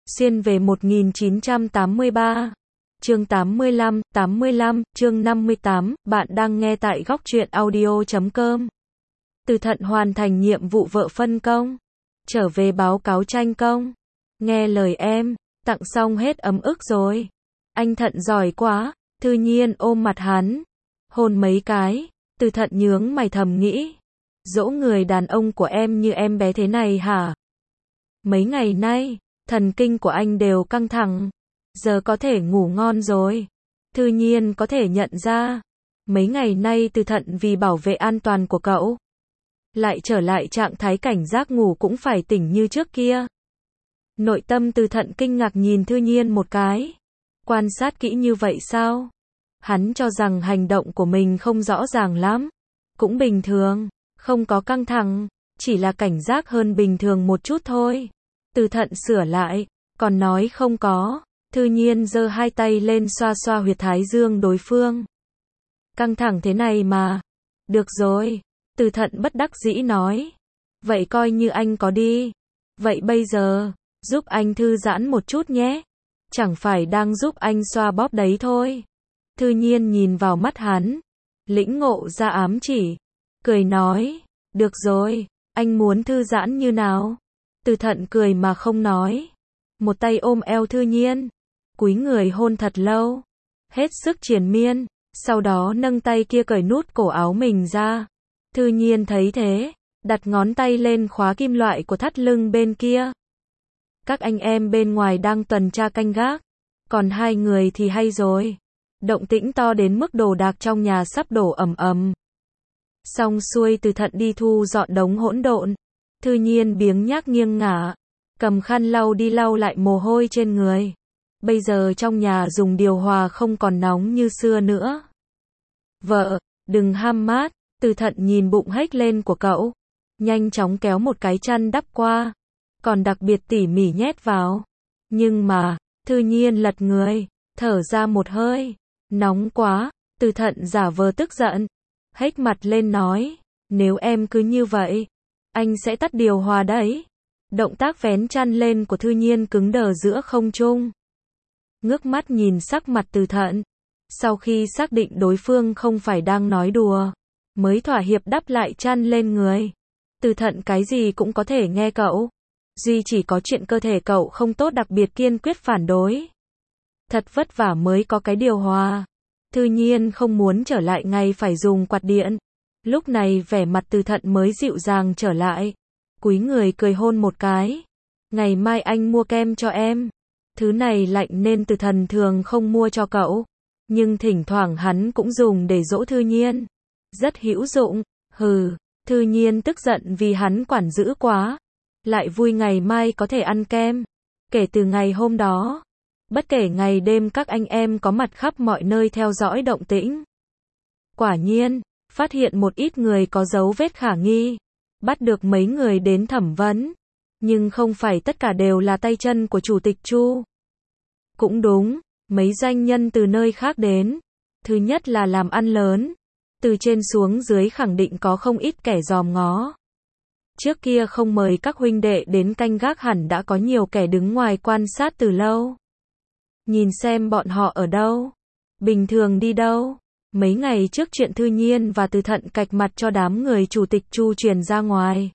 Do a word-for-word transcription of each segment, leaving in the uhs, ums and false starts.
Xuyên về một nghìn chín trăm tám mươi ba. Chương tám mươi lăm, tám mươi lăm, chương năm mươi tám, bạn đang nghe tại góc truyện audio chấm com. Từ Thận hoàn thành nhiệm vụ vợ phân công, trở về báo cáo tranh công. Nghe lời em, tặng xong hết ấm ức rồi. Anh Thận giỏi quá. Thư Nhiên ôm mặt hắn, hôn mấy cái. Từ Thận nhướng mày thầm nghĩ, dỗ người đàn ông của em như em bé thế này hả? Mấy ngày nay, thần kinh của anh đều căng thẳng, giờ có thể ngủ ngon rồi. Thư Nhiên có thể nhận ra, mấy ngày nay Từ Thận vì bảo vệ an toàn của cậu, lại trở lại trạng thái cảnh giác, ngủ cũng phải tỉnh như trước kia. Nội tâm Từ Thận kinh ngạc nhìn Thư Nhiên một cái. Quan sát kỹ như vậy sao? Hắn cho rằng hành động của mình không rõ ràng lắm. Cũng bình thường, không có căng thẳng, chỉ là cảnh giác hơn bình thường một chút thôi. Từ Thận sửa lại, còn nói không có. Thư Nhiên giơ hai tay lên xoa xoa huyệt thái dương đối phương. Căng thẳng thế này mà. Được rồi. Từ Thận bất đắc dĩ nói. Vậy coi như anh có đi. Vậy bây giờ, giúp anh thư giãn một chút nhé. Chẳng phải đang giúp anh xoa bóp đấy thôi. Thư Nhiên nhìn vào mắt hắn, lĩnh ngộ ra ám chỉ, cười nói, được rồi, anh muốn thư giãn như nào? Từ Thận cười mà không nói, một tay ôm eo Thư Nhiên, cúi người hôn thật lâu, hết sức triền miên, sau đó nâng tay kia cởi nút cổ áo mình ra. Thư Nhiên thấy thế, đặt ngón tay lên khóa kim loại của thắt lưng bên kia. Các anh em bên ngoài đang tuần tra canh gác, còn hai người thì hay rồi. Động tĩnh to đến mức đồ đạc trong nhà sắp đổ ầm ầm. Xong xuôi Từ Thận đi thu dọn đống hỗn độn. Thư Nhiên biếng nhác nghiêng ngả, cầm khăn lau đi lau lại mồ hôi trên người. Bây giờ trong nhà dùng điều hòa không còn nóng như xưa nữa. Vợ, đừng ham mát. Từ Thận nhìn bụng hếch lên của cậu, nhanh chóng kéo một cái chăn đắp qua, còn đặc biệt tỉ mỉ nhét vào. Nhưng mà, Thư Nhiên lật người, thở ra một hơi. Nóng quá. Từ Thận giả vờ tức giận, hếch mặt lên nói, nếu em cứ như vậy, anh sẽ tắt điều hòa đấy. Động tác vén chăn lên của Thư Nhiên cứng đờ giữa không trung. Ngước mắt nhìn sắc mặt Từ Thận, sau khi xác định đối phương không phải đang nói đùa, mới thỏa hiệp đắp lại chăn lên người. Từ Thận cái gì cũng có thể nghe cậu, duy chỉ có chuyện cơ thể cậu không tốt đặc biệt kiên quyết phản đối. Thật vất vả mới có cái điều hòa. Thư Nhiên không muốn trở lại ngày phải dùng quạt điện. Lúc này vẻ mặt Từ Thận mới dịu dàng trở lại. Cúi người cười hôn một cái. Ngày mai anh mua kem cho em. Thứ này lạnh nên Từ Thận thường không mua cho cậu. Nhưng thỉnh thoảng hắn cũng dùng để dỗ Thư Nhiên. Rất hữu dụng. Hừ. Thư Nhiên tức giận vì hắn quản dữ quá. Lại vui ngày mai có thể ăn kem. Kể từ ngày hôm đó, bất kể ngày đêm các anh em có mặt khắp mọi nơi theo dõi động tĩnh. Quả nhiên, phát hiện một ít người có dấu vết khả nghi, bắt được mấy người đến thẩm vấn. Nhưng không phải tất cả đều là tay chân của Chủ tịch Chu. Cũng đúng, mấy doanh nhân từ nơi khác đến. Thứ nhất là làm ăn lớn. Từ trên xuống dưới khẳng định có không ít kẻ dòm ngó. Trước kia không mời các huynh đệ đến canh gác hẳn đã có nhiều kẻ đứng ngoài quan sát từ lâu. Nhìn xem bọn họ ở đâu, bình thường đi đâu. Mấy ngày trước chuyện Thư Nhiên và Từ Thận cạch mặt cho đám người Chủ tịch Chu truyền ra ngoài.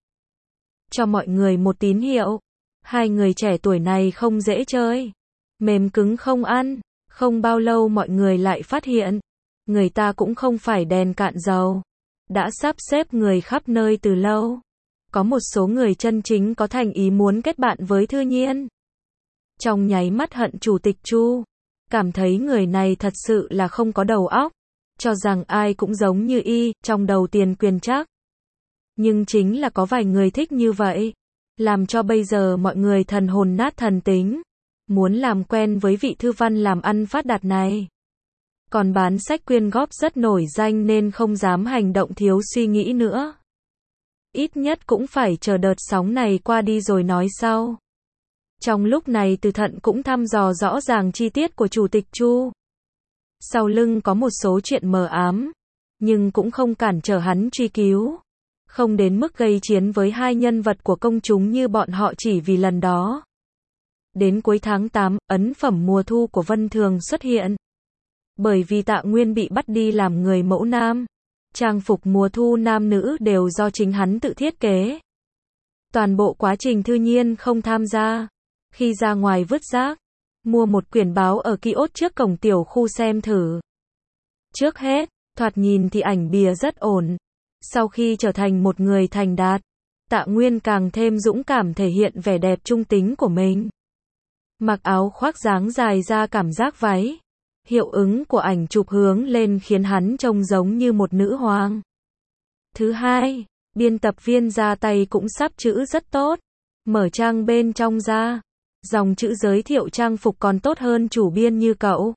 Cho mọi người một tín hiệu. Hai người trẻ tuổi này không dễ chơi. Mềm cứng không ăn. Không bao lâu mọi người lại phát hiện. Người ta cũng không phải đèn cạn dầu. Đã sắp xếp người khắp nơi từ lâu. Có một số người chân chính có thành ý muốn kết bạn với Thư Nhiên. Trong nháy mắt hận Chủ tịch Chu. Cảm thấy người này thật sự là không có đầu óc. Cho rằng ai cũng giống như y, trong đầu tiền quyền chắc. Nhưng chính là có vài người thích như vậy. Làm cho bây giờ mọi người thần hồn nát thần tính. Muốn làm quen với vị thư văn làm ăn phát đạt này. Còn bán sách quyên góp rất nổi danh nên không dám hành động thiếu suy nghĩ nữa. Ít nhất cũng phải chờ đợt sóng này qua đi rồi nói sau. Trong lúc này Từ Thận cũng thăm dò rõ ràng chi tiết của Chủ tịch Chu. Sau lưng có một số chuyện mờ ám, nhưng cũng không cản trở hắn truy cứu. Không đến mức gây chiến với hai nhân vật của công chúng như bọn họ chỉ vì lần đó. Đến cuối tháng tám, ấn phẩm mùa thu của Vân Thường xuất hiện. Bởi vì Tạ Nguyên bị bắt đi làm người mẫu nam, trang phục mùa thu nam nữ đều do chính hắn tự thiết kế. Toàn bộ quá trình Thư Nhiên không tham gia. Khi ra ngoài vứt rác, mua một quyển báo ở kiosk trước cổng tiểu khu xem thử. Trước hết, thoạt nhìn thì ảnh bìa rất ổn. Sau khi trở thành một người thành đạt, Tạ Nguyên càng thêm dũng cảm thể hiện vẻ đẹp trung tính của mình. Mặc áo khoác dáng dài ra cảm giác váy. Hiệu ứng của ảnh chụp hướng lên khiến hắn trông giống như một nữ hoàng. Thứ hai, biên tập viên ra tay cũng sắp chữ rất tốt. Mở trang bên trong ra, dòng chữ giới thiệu trang phục còn tốt hơn chủ biên như cậu.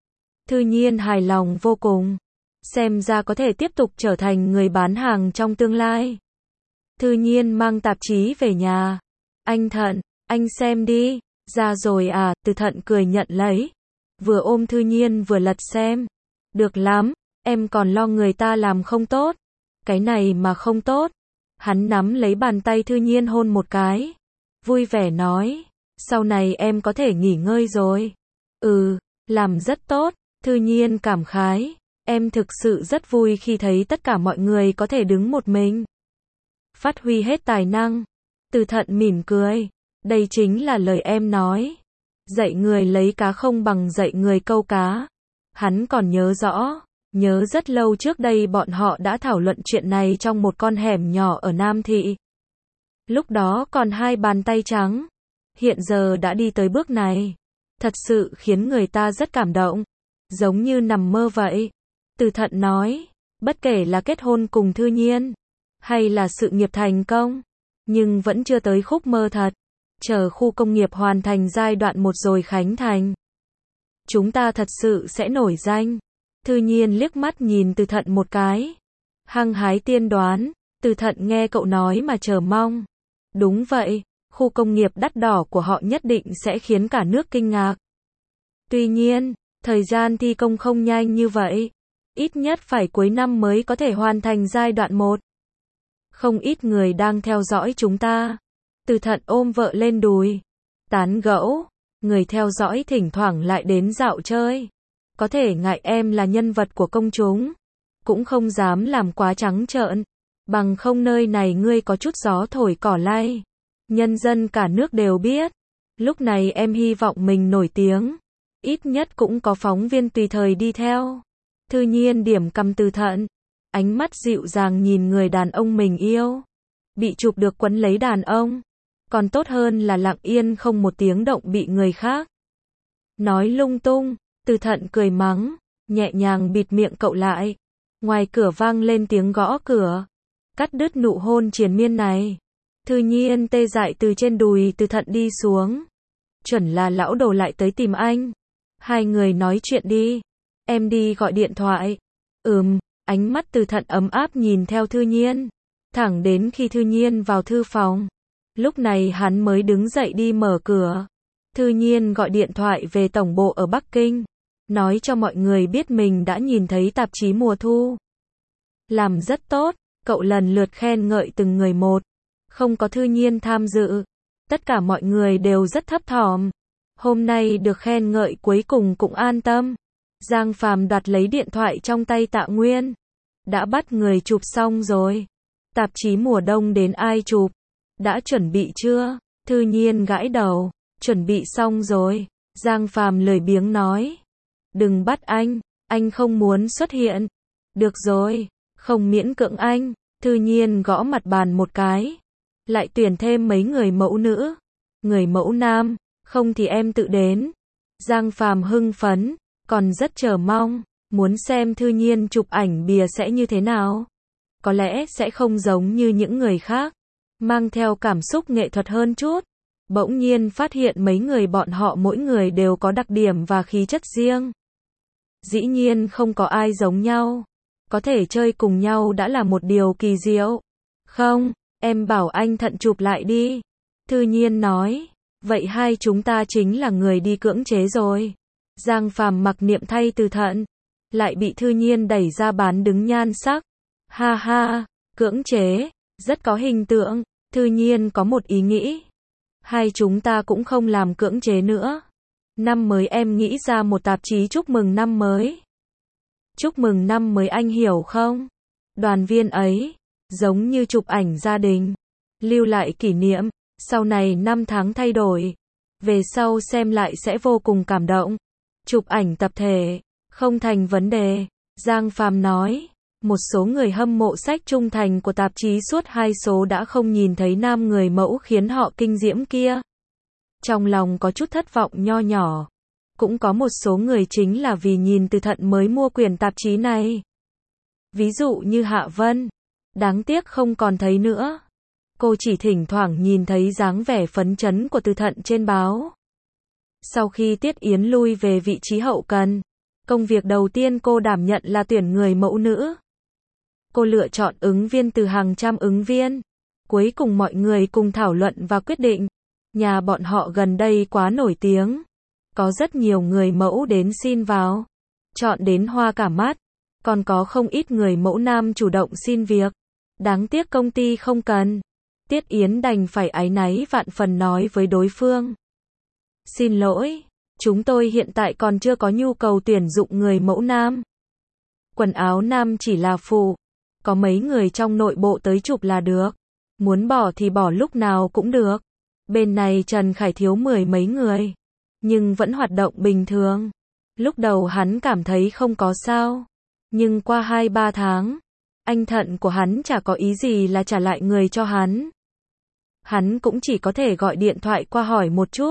Thư Nhiên hài lòng vô cùng. Xem ra có thể tiếp tục trở thành người bán hàng trong tương lai. Thư Nhiên mang tạp chí về nhà. Anh Thận, anh xem đi. Ra rồi à, Từ Thận cười nhận lấy. Vừa ôm Thư Nhiên vừa lật xem. Được lắm, em còn lo người ta làm không tốt. Cái này mà không tốt. Hắn nắm lấy bàn tay Thư Nhiên hôn một cái. Vui vẻ nói. Sau này em có thể nghỉ ngơi rồi. Ừ, làm rất tốt. Thư Nhiên cảm khái. Em thực sự rất vui khi thấy tất cả mọi người có thể đứng một mình. Phát huy hết tài năng. Từ Thận mỉm cười. Đây chính là lời em nói. Dạy người lấy cá không bằng dạy người câu cá. Hắn còn nhớ rõ. Nhớ rất lâu trước đây bọn họ đã thảo luận chuyện này trong một con hẻm nhỏ ở Nam Thị. Lúc đó còn hai bàn tay trắng. Hiện giờ đã đi tới bước này. Thật sự khiến người ta rất cảm động. Giống như nằm mơ vậy. Từ Thận nói. Bất kể là kết hôn cùng Thư Nhiên. Hay là sự nghiệp thành công. Nhưng vẫn chưa tới khúc mơ thật. Chờ khu công nghiệp hoàn thành giai đoạn một rồi khánh thành. Chúng ta thật sự sẽ nổi danh. Thư Nhiên liếc mắt nhìn Từ Thận một cái. Hăng hái tiên đoán. Từ Thận nghe cậu nói mà chờ mong. Đúng vậy, khu công nghiệp đắt đỏ của họ nhất định sẽ khiến cả nước kinh ngạc. Tuy nhiên, thời gian thi công không nhanh như vậy. Ít nhất phải cuối năm mới có thể hoàn thành giai đoạn một. Không ít người đang theo dõi chúng ta. Từ Thận ôm vợ lên đùi. Tán gẫu. Người theo dõi thỉnh thoảng lại đến dạo chơi. Có thể ngại em là nhân vật của công chúng. Cũng không dám làm quá trắng trợn. Bằng không nơi này ngươi có chút gió thổi cỏ lay. Nhân dân cả nước đều biết. Lúc này em hy vọng mình nổi tiếng. Ít nhất cũng có phóng viên tùy thời đi theo. Thư Nhiên điểm cằm Từ Thận. Ánh mắt dịu dàng nhìn người đàn ông mình yêu. Bị chụp được quấn lấy đàn ông. Còn tốt hơn là lặng yên không một tiếng động bị người khác nói lung tung. Từ Thận cười mắng. Nhẹ nhàng bịt miệng cậu lại. Ngoài cửa vang lên tiếng gõ cửa. Cắt đứt nụ hôn triền miên này. Thư Nhiên tê dại từ trên đùi Từ Thận đi xuống. Chuẩn là lão đồ lại tới tìm anh. Hai người nói chuyện đi. Em đi gọi điện thoại. Ừm, ánh mắt Từ Thận ấm áp nhìn theo Thư Nhiên. Thẳng đến khi Thư Nhiên vào thư phòng. Lúc này hắn mới đứng dậy đi mở cửa. Thư Nhiên gọi điện thoại về tổng bộ ở Bắc Kinh. Nói cho mọi người biết mình đã nhìn thấy tạp chí mùa thu. Làm rất tốt. Cậu lần lượt khen ngợi từng người một. Không có Thư Nhiên tham dự. Tất cả mọi người đều rất thấp thỏm. Hôm nay được khen ngợi cuối cùng cũng an tâm. Giang Phàm đoạt lấy điện thoại trong tay Tạ Nguyên. Đã bắt người chụp xong rồi. Tạp chí mùa đông đến ai chụp? Đã chuẩn bị chưa? Thư Nhiên gãi đầu. Chuẩn bị xong rồi. Giang Phàm lười biếng nói. Đừng bắt anh. Anh không muốn xuất hiện. Được rồi. Không miễn cưỡng anh. Thư Nhiên gõ mặt bàn một cái. Lại tuyển thêm mấy người mẫu nữ. Người mẫu nam. Không thì em tự đến. Giang Phàm hưng phấn. Còn rất chờ mong. Muốn xem Thư Nhiên chụp ảnh bìa sẽ như thế nào. Có lẽ sẽ không giống như những người khác. Mang theo cảm xúc nghệ thuật hơn chút. Bỗng nhiên phát hiện mấy người bọn họ mỗi người đều có đặc điểm và khí chất riêng. Dĩ nhiên không có ai giống nhau. Có thể chơi cùng nhau đã là một điều kỳ diệu. Không, em bảo anh Thận chụp lại đi. Thư Nhiên nói. Vậy hai chúng ta chính là người đi cưỡng chế rồi. Giang Phàm mặc niệm thay Từ Thận. Lại bị Thư Nhiên đẩy ra bán đứng nhan sắc. Ha ha, cưỡng chế. Rất có hình tượng. Thư Nhiên có một ý nghĩ. Hai chúng ta cũng không làm cưỡng chế nữa. Năm mới em nghĩ ra một tạp chí chúc mừng năm mới. Chúc mừng năm mới anh hiểu không? Đoàn viên ấy, giống như chụp ảnh gia đình, lưu lại kỷ niệm, sau này năm tháng thay đổi. Về sau xem lại sẽ vô cùng cảm động. Chụp ảnh tập thể, không thành vấn đề. Giang Phàm nói, một số người hâm mộ sách trung thành của tạp chí suốt hai số đã không nhìn thấy nam người mẫu khiến họ kinh diễm kia. Trong lòng có chút thất vọng nho nhỏ. Cũng có một số người chính là vì nhìn Từ Thận mới mua quyển tạp chí này. Ví dụ như Hạ Vân. Đáng tiếc không còn thấy nữa. Cô chỉ thỉnh thoảng nhìn thấy dáng vẻ phấn chấn của Từ Thận trên báo. Sau khi Tiết Yến lui về vị trí hậu cần, công việc đầu tiên cô đảm nhận là tuyển người mẫu nữ. Cô lựa chọn ứng viên từ hàng trăm ứng viên. Cuối cùng mọi người cùng thảo luận và quyết định. Nhà bọn họ gần đây quá nổi tiếng. Có rất nhiều người mẫu đến xin vào. Chọn đến hoa cả mắt. Còn có không ít người mẫu nam chủ động xin việc. Đáng tiếc công ty không cần. Tiết Yến đành phải áy náy vạn phần nói với đối phương. Xin lỗi, chúng tôi hiện tại còn chưa có nhu cầu tuyển dụng người mẫu nam. Quần áo nam chỉ là phụ. Có mấy người trong nội bộ tới chụp là được. Muốn bỏ thì bỏ lúc nào cũng được. Bên này Trần Khải thiếu mười mấy người. Nhưng vẫn hoạt động bình thường. Lúc đầu hắn cảm thấy không có sao. Nhưng qua hai ba tháng, anh Thận của hắn chả có ý gì là trả lại người cho hắn. Hắn cũng chỉ có thể gọi điện thoại qua hỏi một chút.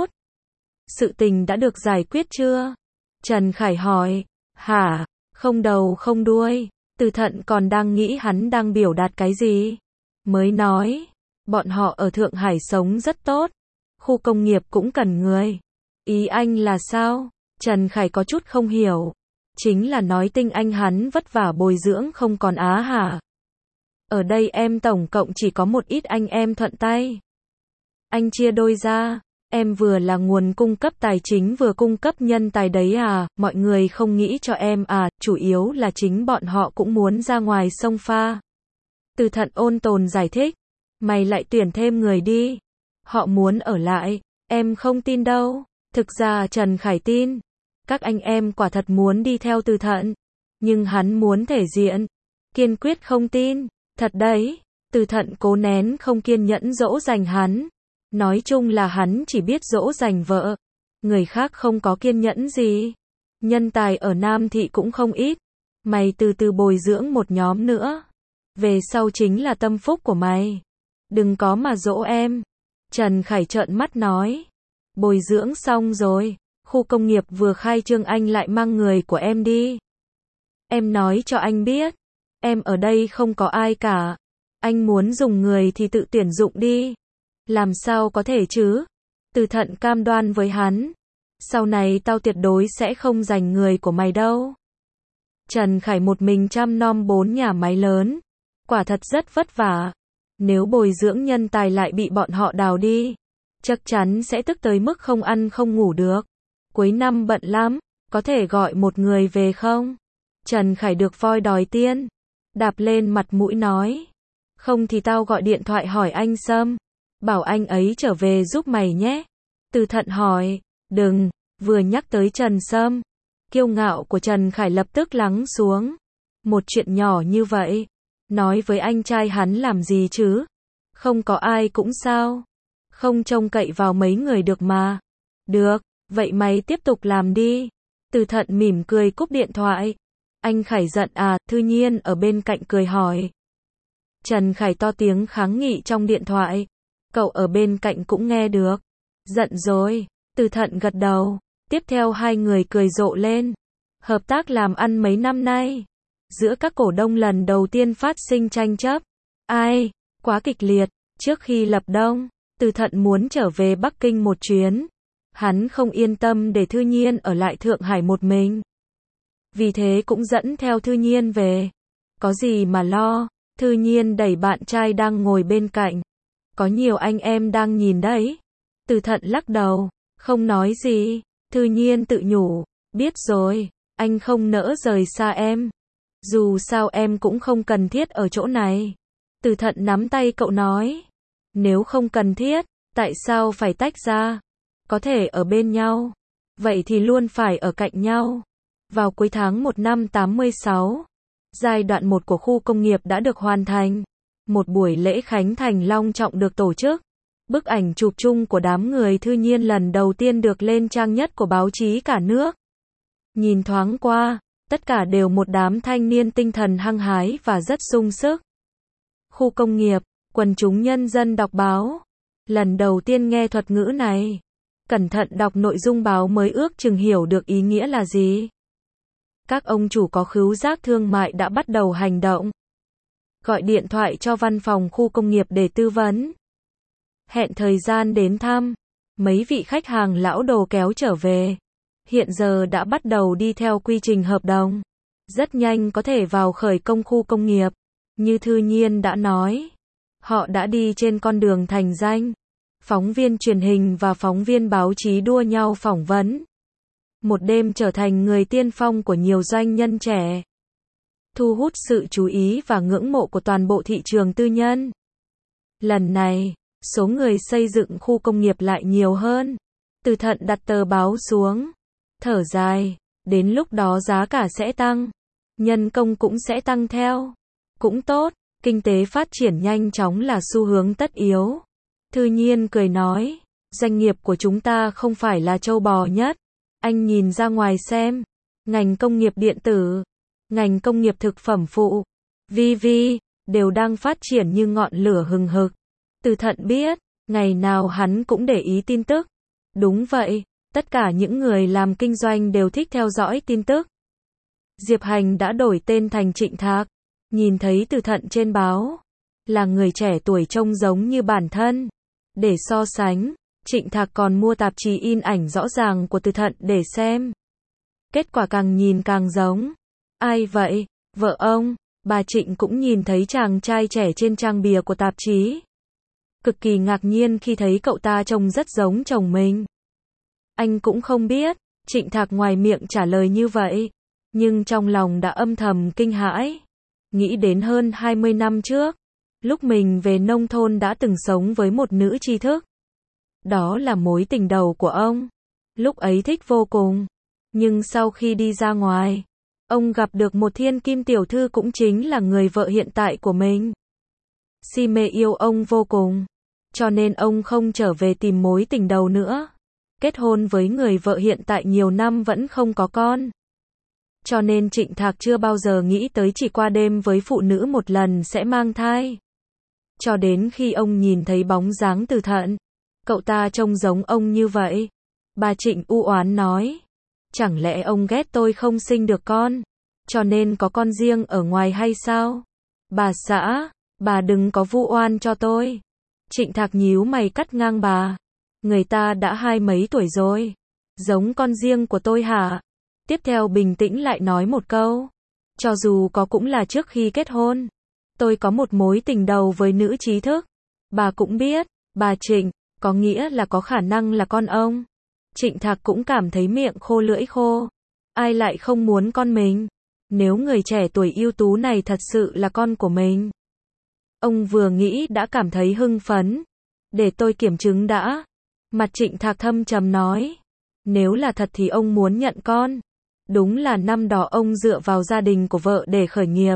Sự tình đã được giải quyết chưa? Trần Khải hỏi. Hả? Không đầu không đuôi. Từ Thận còn đang nghĩ hắn đang biểu đạt cái gì. Mới nói. Bọn họ ở Thượng Hải sống rất tốt. Khu công nghiệp cũng cần người. Ý anh là sao? Trần Khải có chút không hiểu. Chính là nói tinh anh hắn vất vả bồi dưỡng không còn á hả? Ở đây em tổng cộng chỉ có một ít anh em thuận tay. Anh chia đôi ra. Em vừa là nguồn cung cấp tài chính vừa cung cấp nhân tài đấy à? Mọi người không nghĩ cho em à? Chủ yếu là chính bọn họ cũng muốn ra ngoài sông pha. Từ Thận ôn tồn giải thích. Mày lại tuyển thêm người đi. Họ muốn ở lại. Em không tin đâu. Thực ra Trần Khải tin. Các anh em quả thật muốn đi theo Từ Thận. Nhưng hắn muốn thể diện. Kiên quyết không tin. Thật đấy. Từ Thận cố nén không kiên nhẫn dỗ dành hắn. Nói chung là hắn chỉ biết dỗ dành vợ. Người khác không có kiên nhẫn gì. Nhân tài ở Nam Thị cũng không ít. Mày từ từ bồi dưỡng một nhóm nữa. Về sau chính là tâm phúc của mày. Đừng có mà dỗ em. Trần Khải trợn mắt nói. Bồi dưỡng xong rồi. Khu công nghiệp vừa khai trương anh lại mang người của em đi. Em nói cho anh biết. Em ở đây không có ai cả. Anh muốn dùng người thì tự tuyển dụng đi. Làm sao có thể chứ? Từ Thận cam đoan với hắn. Sau này tao tuyệt đối sẽ không giành người của mày đâu. Trần Khải một mình chăm nom bốn nhà máy lớn. Quả thật rất vất vả. Nếu bồi dưỡng nhân tài lại bị bọn họ đào đi. Chắc chắn sẽ tức tới mức không ăn không ngủ được. Cuối năm bận lắm. Có thể gọi một người về không? Trần Khải được voi đòi tiên. Đạp lên mặt mũi nói. Không thì tao gọi điện thoại hỏi anh Sâm. Bảo anh ấy trở về giúp mày nhé. Từ Thận hỏi. Đừng. Vừa nhắc tới Trần Sâm. Kiêu ngạo của Trần Khải lập tức lắng xuống. Một chuyện nhỏ như vậy. Nói với anh trai hắn làm gì chứ? Không có ai cũng sao. Không trông cậy vào mấy người được mà. Được. Vậy mày tiếp tục làm đi. Từ Thận mỉm cười cúp điện thoại. Anh Khải giận à? Thư Nhiên ở bên cạnh cười hỏi. Trần Khải to tiếng kháng nghị trong điện thoại. Cậu ở bên cạnh cũng nghe được. Giận rồi. Từ Thận gật đầu. Tiếp theo hai người cười rộ lên. Hợp tác làm ăn mấy năm nay. Giữa các cổ đông lần đầu tiên phát sinh tranh chấp. Ai? Quá kịch liệt. Trước khi lập đông, Từ Thận muốn trở về Bắc Kinh một chuyến. Hắn không yên tâm để Thư Nhiên ở lại Thượng Hải một mình. Vì thế cũng dẫn theo Thư Nhiên về. Có gì mà lo. Thư Nhiên đẩy bạn trai đang ngồi bên cạnh. Có nhiều anh em đang nhìn đấy. Từ Thận lắc đầu. Không nói gì. Thư Nhiên tự nhủ. Biết rồi. Anh không nỡ rời xa em. Dù sao em cũng không cần thiết ở chỗ này. Từ Thận nắm tay cậu nói. Nếu không cần thiết, Tại sao phải tách ra? Có thể ở bên nhau. Vậy thì luôn phải ở cạnh nhau. Vào cuối tháng một năm tám mươi sáu, giai đoạn một của khu công nghiệp đã được hoàn thành. Một buổi lễ khánh thành long trọng được tổ chức. Bức ảnh chụp chung của đám người Thư Nhiên lần đầu tiên được lên trang nhất của báo chí cả nước. Nhìn thoáng qua, tất cả đều một đám thanh niên tinh thần hăng hái và rất sung sức. Khu công nghiệp, quần chúng nhân dân đọc báo. Lần đầu tiên nghe thuật ngữ này. Cẩn thận đọc nội dung báo mới ước chừng hiểu được ý nghĩa là gì. Các ông chủ có khứu giác thương mại đã bắt đầu hành động. Gọi điện thoại cho văn phòng khu công nghiệp để tư vấn. Hẹn thời gian đến thăm. Mấy vị khách hàng lão đồ kéo trở về. Hiện giờ đã bắt đầu đi theo quy trình hợp đồng. Rất nhanh có thể vào khởi công khu công nghiệp. Như Thư Nhiên đã nói. Họ đã đi trên con đường thành danh. Phóng viên truyền hình và phóng viên báo chí đua nhau phỏng vấn. Một đêm trở thành người tiên phong của nhiều doanh nhân trẻ. Thu hút sự chú ý và ngưỡng mộ của toàn bộ thị trường tư nhân. Lần này, số người xây dựng khu công nghiệp lại nhiều hơn. Từ Thận đặt tờ báo xuống. Thở dài, đến lúc đó giá cả sẽ tăng. Nhân công cũng sẽ tăng theo. Cũng tốt, kinh tế phát triển nhanh chóng là xu hướng tất yếu. Thư Nhiên cười nói, doanh nghiệp của chúng ta không phải là trâu bò nhất. Anh nhìn ra ngoài xem. Ngành công nghiệp điện tử, ngành công nghiệp thực phẩm phụ, vê vê, đều đang phát triển như ngọn lửa hừng hực. Từ Thận biết, ngày nào hắn cũng để ý tin tức. Đúng vậy, tất cả những người làm kinh doanh đều thích theo dõi tin tức. Diệp Hành đã đổi tên thành Trịnh Thạc. Nhìn thấy Từ Thận trên báo. Là người trẻ tuổi trông giống như bản thân. Để so sánh, Trịnh Thạc còn mua tạp chí in ảnh rõ ràng của Từ Thận để xem. Kết quả càng nhìn càng giống. Ai vậy? Vợ ông. Bà Trịnh cũng nhìn thấy chàng trai trẻ trên trang bìa của tạp chí. Cực kỳ ngạc nhiên khi thấy cậu ta trông rất giống chồng mình. Anh cũng không biết. Trịnh Thạc ngoài miệng trả lời như vậy. Nhưng trong lòng đã âm thầm kinh hãi. Nghĩ đến hơn hai mươi năm trước. Lúc mình về nông thôn đã từng sống với một nữ tri thức. Đó là mối tình đầu của ông. Lúc ấy thích vô cùng. Nhưng sau khi đi ra ngoài, ông gặp được một thiên kim tiểu thư cũng chính là người vợ hiện tại của mình. Si mê yêu ông vô cùng. Cho nên ông không trở về tìm mối tình đầu nữa. Kết hôn với người vợ hiện tại nhiều năm vẫn không có con. Cho nên Trịnh Thạc chưa bao giờ nghĩ tới chỉ qua đêm với phụ nữ một lần sẽ mang thai. Cho đến khi ông nhìn thấy bóng dáng Từ Thận. Cậu ta trông giống ông như vậy. Bà Trịnh u oán nói. Chẳng lẽ ông ghét tôi không sinh được con? Cho nên có con riêng ở ngoài hay sao? Bà xã, bà đừng có vu oan cho tôi. Trịnh Thạc nhíu mày cắt ngang bà. Người ta đã hai mấy tuổi rồi. Giống con riêng của tôi hả? Tiếp theo bình tĩnh lại nói một câu. Cho dù có cũng là trước khi kết hôn. Tôi có một mối tình đầu với nữ trí thức. Bà cũng biết, bà Trịnh, có nghĩa là có khả năng là con ông. Trịnh Thạc cũng cảm thấy miệng khô lưỡi khô. Ai lại không muốn con mình? Nếu người trẻ tuổi ưu tú này thật sự là con của mình. Ông vừa nghĩ đã cảm thấy hưng phấn. Để tôi kiểm chứng đã. Mặt Trịnh Thạc thâm trầm nói. Nếu là thật thì ông muốn nhận con. Đúng là năm đó ông dựa vào gia đình của vợ để khởi nghiệp.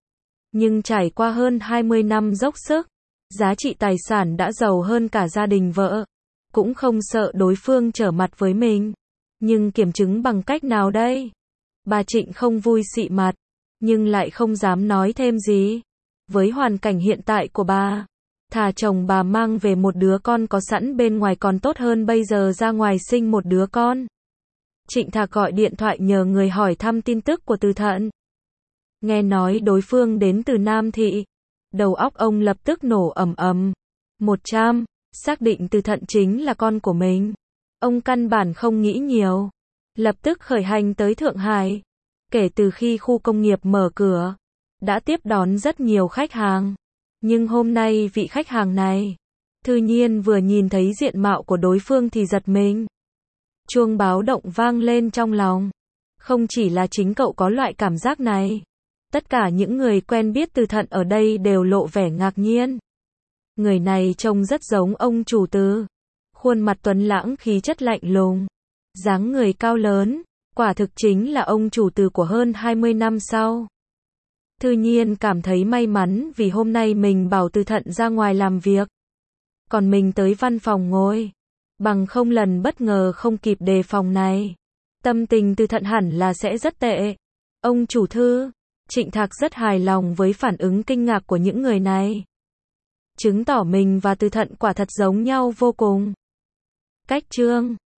Nhưng trải qua hơn hai mươi năm dốc sức, giá trị tài sản đã giàu hơn cả gia đình vợ. Cũng không sợ đối phương trở mặt với mình. Nhưng kiểm chứng bằng cách nào đây? Bà Trịnh không vui xị mặt, nhưng lại không dám nói thêm gì. Với hoàn cảnh hiện tại của bà, thà chồng bà mang về một đứa con có sẵn bên ngoài còn tốt hơn bây giờ ra ngoài sinh một đứa con. Trịnh Thạc gọi điện thoại nhờ người hỏi thăm tin tức của Từ Thận. Nghe nói đối phương đến từ Nam Thị. Đầu óc ông lập tức nổ ầm ầm. một trăm, xác định Từ Thận chính là con của mình. Ông căn bản không nghĩ nhiều. Lập tức khởi hành tới Thượng Hải. Kể từ khi khu công nghiệp mở cửa, đã tiếp đón rất nhiều khách hàng. Nhưng hôm nay vị khách hàng này, Thư Nhiên vừa nhìn thấy diện mạo của đối phương thì giật mình. Chuông báo động vang lên trong lòng. Không chỉ là chính cậu có loại cảm giác này. Tất cả những người quen biết Từ Thận ở đây đều lộ vẻ ngạc nhiên. Người này trông rất giống ông chủ Từ. Khuôn mặt tuấn lãng khí chất lạnh lùng, dáng người cao lớn, quả thực chính là ông chủ Từ của hơn hai mươi năm sau. Thư Nhiên cảm thấy may mắn vì hôm nay mình bảo Từ Thận ra ngoài làm việc, còn mình tới văn phòng ngồi, bằng không lần bất ngờ không kịp đề phòng này, tâm tình Từ Thận hẳn là sẽ rất tệ. Ông chủ Thư, Trịnh Thạc rất hài lòng với phản ứng kinh ngạc của những người này, chứng tỏ mình và Từ Thận quả thật giống nhau vô cùng. Cách chương